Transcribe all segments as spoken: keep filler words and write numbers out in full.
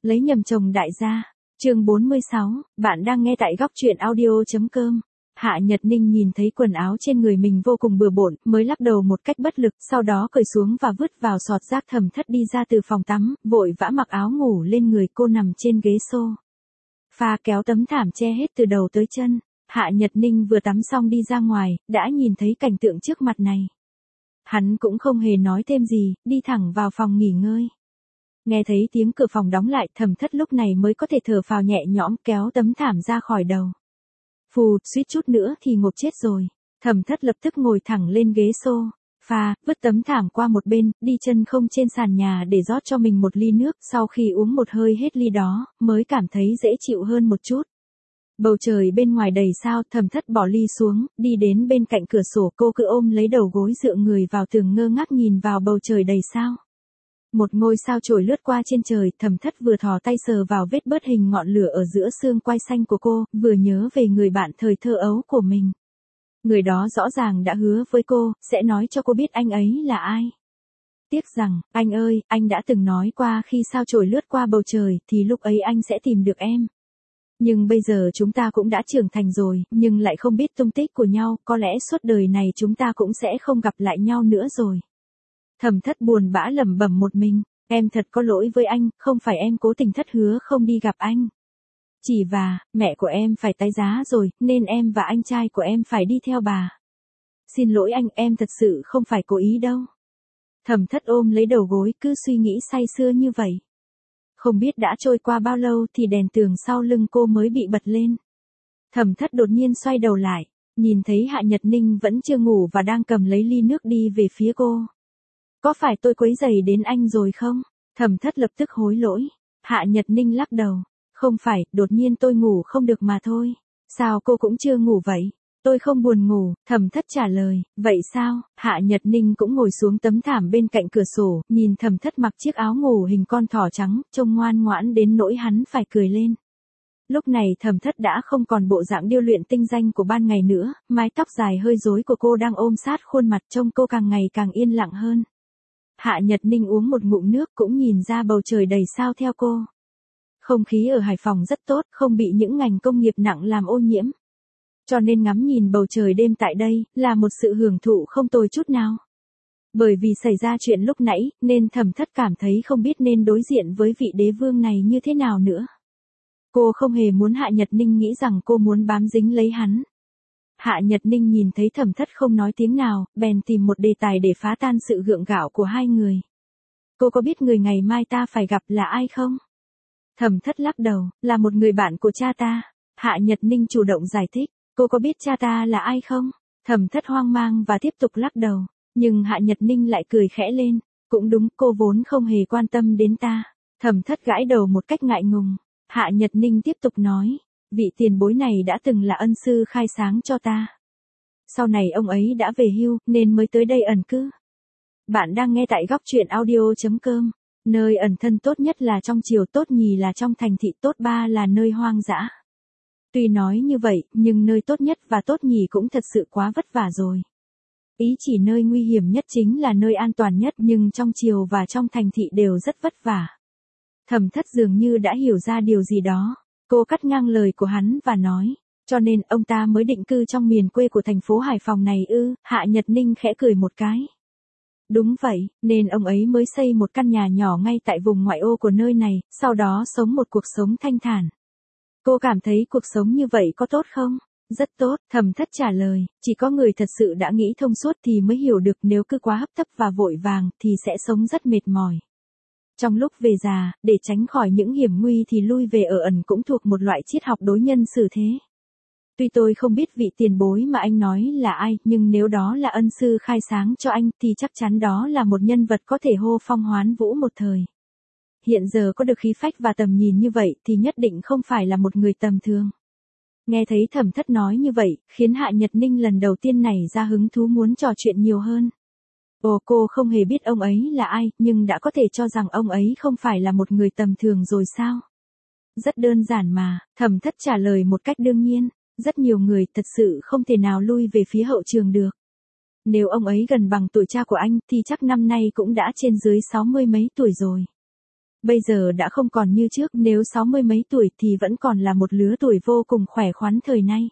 Lấy nhầm chồng đại gia. Chương bốn mươi sáu, bạn đang nghe tại góc truyện audio.com. Hạ Nhật Ninh nhìn thấy quần áo trên người mình vô cùng bừa bộn, mới lắc đầu một cách bất lực, sau đó cởi xuống và vứt vào sọt rác. Thẩm Thất đi ra từ phòng tắm, vội vã mặc áo ngủ lên người. Cô nằm trên ghế xô pha kéo tấm thảm che hết từ đầu tới chân. Hạ Nhật Ninh vừa tắm xong đi ra ngoài, đã nhìn thấy cảnh tượng trước mặt này. Hắn cũng không hề nói thêm gì, đi thẳng vào phòng nghỉ ngơi. Nghe thấy tiếng cửa phòng đóng lại, Thẩm Thất lúc này mới có thể thở phào nhẹ nhõm, kéo tấm thảm ra khỏi đầu. Phù, suýt chút nữa thì ngộp chết rồi. Thẩm Thất lập tức ngồi thẳng lên ghế sofa, vứt tấm thảm qua một bên, đi chân không trên sàn nhà để rót cho mình một ly nước. Sau khi uống một hơi hết ly đó, mới cảm thấy dễ chịu hơn một chút. Bầu trời bên ngoài đầy sao. Thẩm Thất bỏ ly xuống, đi đến bên cạnh cửa sổ. Cô cứ ôm lấy đầu gối dựa người vào tường, ngơ ngác nhìn vào bầu trời đầy sao. Một ngôi sao trổi lướt qua trên trời. Thẩm Thất vừa thò tay sờ vào vết bớt hình ngọn lửa ở giữa xương quai xanh của cô, vừa nhớ về người bạn thời thơ ấu của mình. Người đó rõ ràng đã hứa với cô, sẽ nói cho cô biết anh ấy là ai. Tiếc rằng, anh ơi, anh đã từng nói qua khi sao trổi lướt qua bầu trời, thì lúc ấy anh sẽ tìm được em. Nhưng bây giờ chúng ta cũng đã trưởng thành rồi, nhưng lại không biết tung tích của nhau, có lẽ suốt đời này chúng ta cũng sẽ không gặp lại nhau nữa rồi. Thẩm Thất buồn bã lẩm bẩm một mình, em thật có lỗi với anh, không phải em cố tình thất hứa không đi gặp anh. Chỉ và, mẹ của em phải tái giá rồi, nên em và anh trai của em phải đi theo bà. Xin lỗi anh, em thật sự không phải cố ý đâu. Thẩm Thất ôm lấy đầu gối, cứ suy nghĩ say sưa như vậy. Không biết đã trôi qua bao lâu thì đèn tường sau lưng cô mới bị bật lên. Thẩm Thất đột nhiên xoay đầu lại, nhìn thấy Hạ Nhật Ninh vẫn chưa ngủ và đang cầm lấy ly nước đi về phía cô. Có phải tôi quấy rầy đến anh rồi không? Thẩm Thất lập tức hối lỗi. Hạ Nhật Ninh lắc đầu. Không phải, đột nhiên tôi ngủ không được mà thôi. Sao cô cũng chưa ngủ vậy? Tôi không buồn ngủ, Thẩm Thất trả lời. Vậy sao? Hạ Nhật Ninh cũng ngồi xuống tấm thảm bên cạnh cửa sổ, nhìn Thẩm Thất mặc chiếc áo ngủ hình con thỏ trắng, trông ngoan ngoãn đến nỗi hắn phải cười lên. Lúc này Thẩm Thất đã không còn bộ dạng điêu luyện tinh danh của ban ngày nữa, mái tóc dài hơi rối của cô đang ôm sát khuôn mặt, trông cô càng ngày càng yên lặng hơn. Hạ Nhật Ninh uống một ngụm nước, cũng nhìn ra bầu trời đầy sao theo cô. Không khí ở Hải Phòng rất tốt, không bị những ngành công nghiệp nặng làm ô nhiễm. Cho nên ngắm nhìn bầu trời đêm tại đây, là một sự hưởng thụ không tồi chút nào. Bởi vì xảy ra chuyện lúc nãy, nên Thẩm Thất cảm thấy không biết nên đối diện với vị đế vương này như thế nào nữa. Cô không hề muốn Hạ Nhật Ninh nghĩ rằng cô muốn bám dính lấy hắn. Hạ Nhật Ninh nhìn thấy Thẩm Thất không nói tiếng nào, bèn tìm một đề tài để phá tan sự gượng gạo của hai người. Cô có biết người ngày mai ta phải gặp là ai không? Thẩm Thất lắc đầu, là một người bạn của cha ta. Hạ Nhật Ninh chủ động giải thích, cô có biết cha ta là ai không? Thẩm Thất hoang mang và tiếp tục lắc đầu, nhưng Hạ Nhật Ninh lại cười khẽ lên, cũng đúng, cô vốn không hề quan tâm đến ta. Thẩm Thất gãi đầu một cách ngại ngùng. Hạ Nhật Ninh tiếp tục nói, vị tiền bối này đã từng là ân sư khai sáng cho ta. Sau này ông ấy đã về hưu, nên mới tới đây ẩn cư. Bạn đang nghe tại góc truyện audio.com. Nơi ẩn thân tốt nhất là trong triều, tốt nhì là trong thành thị, tốt ba là nơi hoang dã. Tuy nói như vậy, nhưng nơi tốt nhất và tốt nhì cũng thật sự quá vất vả rồi. Ý chỉ nơi nguy hiểm nhất chính là nơi an toàn nhất, nhưng trong triều và trong thành thị đều rất vất vả. Thẩm Thất dường như đã hiểu ra điều gì đó. Cô cắt ngang lời của hắn và nói, cho nên ông ta mới định cư trong miền quê của thành phố Hải Phòng này ư? Hạ Nhật Ninh khẽ cười một cái. Đúng vậy, nên ông ấy mới xây một căn nhà nhỏ ngay tại vùng ngoại ô của nơi này, sau đó sống một cuộc sống thanh thản. Cô cảm thấy cuộc sống như vậy có tốt không? Rất tốt, Thẩm Thất trả lời, chỉ có người thật sự đã nghĩ thông suốt thì mới hiểu được, nếu cứ quá hấp tấp và vội vàng thì sẽ sống rất mệt mỏi. Trong lúc về già, để tránh khỏi những hiểm nguy thì lui về ở ẩn cũng thuộc một loại triết học đối nhân xử thế. Tuy tôi không biết vị tiền bối mà anh nói là ai, nhưng nếu đó là ân sư khai sáng cho anh thì chắc chắn đó là một nhân vật có thể hô phong hoán vũ một thời. Hiện giờ có được khí phách và tầm nhìn như vậy thì nhất định không phải là một người tầm thường. Nghe thấy Thẩm Thất nói như vậy, khiến Hạ Nhật Ninh lần đầu tiên nảy ra hứng thú muốn trò chuyện nhiều hơn. Ồ, cô không hề biết ông ấy là ai, nhưng đã có thể cho rằng ông ấy không phải là một người tầm thường rồi sao? Rất đơn giản mà, Thẩm Thất trả lời một cách đương nhiên. Rất nhiều người thật sự không thể nào lui về phía hậu trường được. Nếu ông ấy gần bằng tuổi cha của anh thì chắc năm nay cũng đã trên dưới sáu mươi mấy tuổi rồi. Bây giờ đã không còn như trước, nếu sáu mươi mấy tuổi thì vẫn còn là một lứa tuổi vô cùng khỏe khoắn thời nay.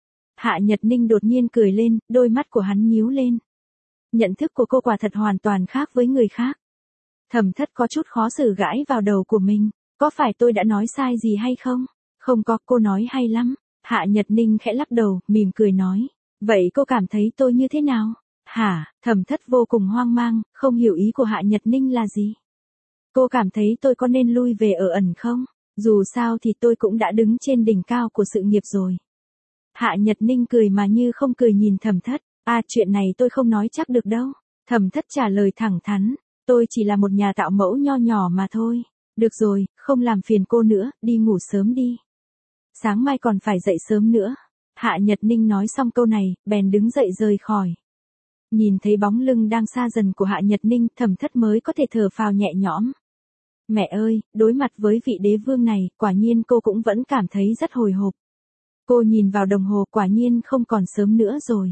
Hạ Nhật Ninh đột nhiên cười lên, đôi mắt của hắn nhíu lên. Nhận thức của cô quả thật hoàn toàn khác với người khác. Thẩm Thất có chút khó xử gãi vào đầu của mình, có phải tôi đã nói sai gì hay không? Không có, cô nói hay lắm. Hạ Nhật Ninh khẽ lắc đầu, mỉm cười nói. Vậy cô cảm thấy tôi như thế nào? Hả? Thẩm Thất vô cùng hoang mang, không hiểu ý của Hạ Nhật Ninh là gì. Cô cảm thấy tôi có nên lui về ở ẩn không? Dù sao thì tôi cũng đã đứng trên đỉnh cao của sự nghiệp rồi. Hạ Nhật Ninh cười mà như không cười nhìn Thẩm Thất. À, chuyện này tôi không nói chắc được đâu. Thẩm Thất trả lời thẳng thắn. Tôi chỉ là một nhà tạo mẫu nho nhỏ mà thôi. Được rồi, không làm phiền cô nữa, đi ngủ sớm đi. Sáng mai còn phải dậy sớm nữa. Hạ Nhật Ninh nói xong câu này, bèn đứng dậy rời khỏi. Nhìn thấy bóng lưng đang xa dần của Hạ Nhật Ninh, Thẩm Thất mới có thể thở phào nhẹ nhõm. Mẹ ơi, đối mặt với vị đế vương này, quả nhiên cô cũng vẫn cảm thấy rất hồi hộp. Cô nhìn vào đồng hồ, quả nhiên không còn sớm nữa rồi.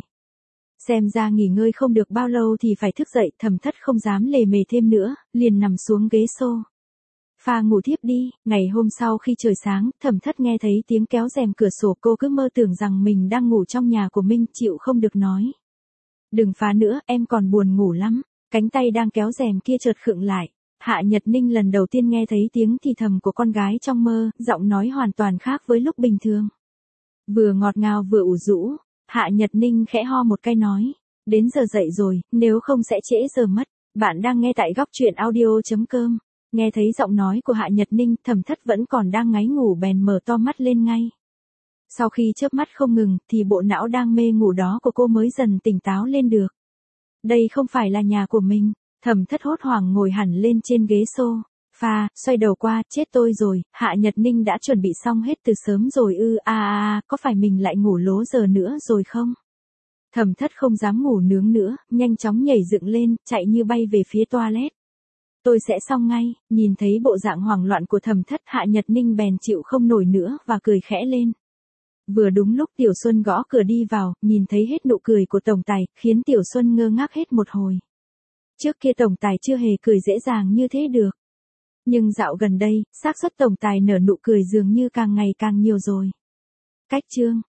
Xem ra nghỉ ngơi không được bao lâu thì phải thức dậy, Thẩm Thất không dám lề mề thêm nữa, liền nằm xuống ghế xô. Pha ngủ thiếp đi. Ngày hôm sau khi trời sáng, Thẩm Thất nghe thấy tiếng kéo rèm cửa sổ, cô cứ mơ tưởng rằng mình đang ngủ trong nhà của mình, chịu không được nói. Đừng phá nữa, em còn buồn ngủ lắm. Cánh tay đang kéo rèm kia chợt khựng lại. Hạ Nhật Ninh lần đầu tiên nghe thấy tiếng thì thầm của con gái trong mơ, giọng nói hoàn toàn khác với lúc bình thường. Vừa ngọt ngào vừa ủ rũ. Hạ Nhật Ninh khẽ ho một cái nói. Đến giờ dậy rồi, nếu không sẽ trễ giờ mất. Bạn đang nghe tại góc truyện audio chấm com. Nghe thấy giọng nói của Hạ Nhật Ninh, Thẩm Thất vẫn còn đang ngáy ngủ bèn mở to mắt lên ngay. Sau khi chớp mắt không ngừng, thì bộ não đang mê ngủ đó của cô mới dần tỉnh táo lên được. Đây không phải là nhà của mình. Thẩm Thất hốt hoảng ngồi hẳn lên trên ghế xô. Pha, xoay đầu qua, chết tôi rồi, Hạ Nhật Ninh đã chuẩn bị xong hết từ sớm rồi ư, a a a, có phải mình lại ngủ lố giờ nữa rồi không? Thẩm Thất không dám ngủ nướng nữa, nhanh chóng nhảy dựng lên, chạy như bay về phía toilet. Tôi sẽ xong ngay. Nhìn thấy bộ dạng hoảng loạn của Thẩm Thất, Hạ Nhật Ninh bèn chịu không nổi nữa và cười khẽ lên. Vừa đúng lúc Tiểu Xuân gõ cửa đi vào, nhìn thấy hết nụ cười của tổng tài, khiến Tiểu Xuân ngơ ngác hết một hồi. Trước kia tổng tài chưa hề cười dễ dàng như thế được. Nhưng dạo gần đây, xác suất tổng tài nở nụ cười dường như càng ngày càng nhiều rồi. Cách chương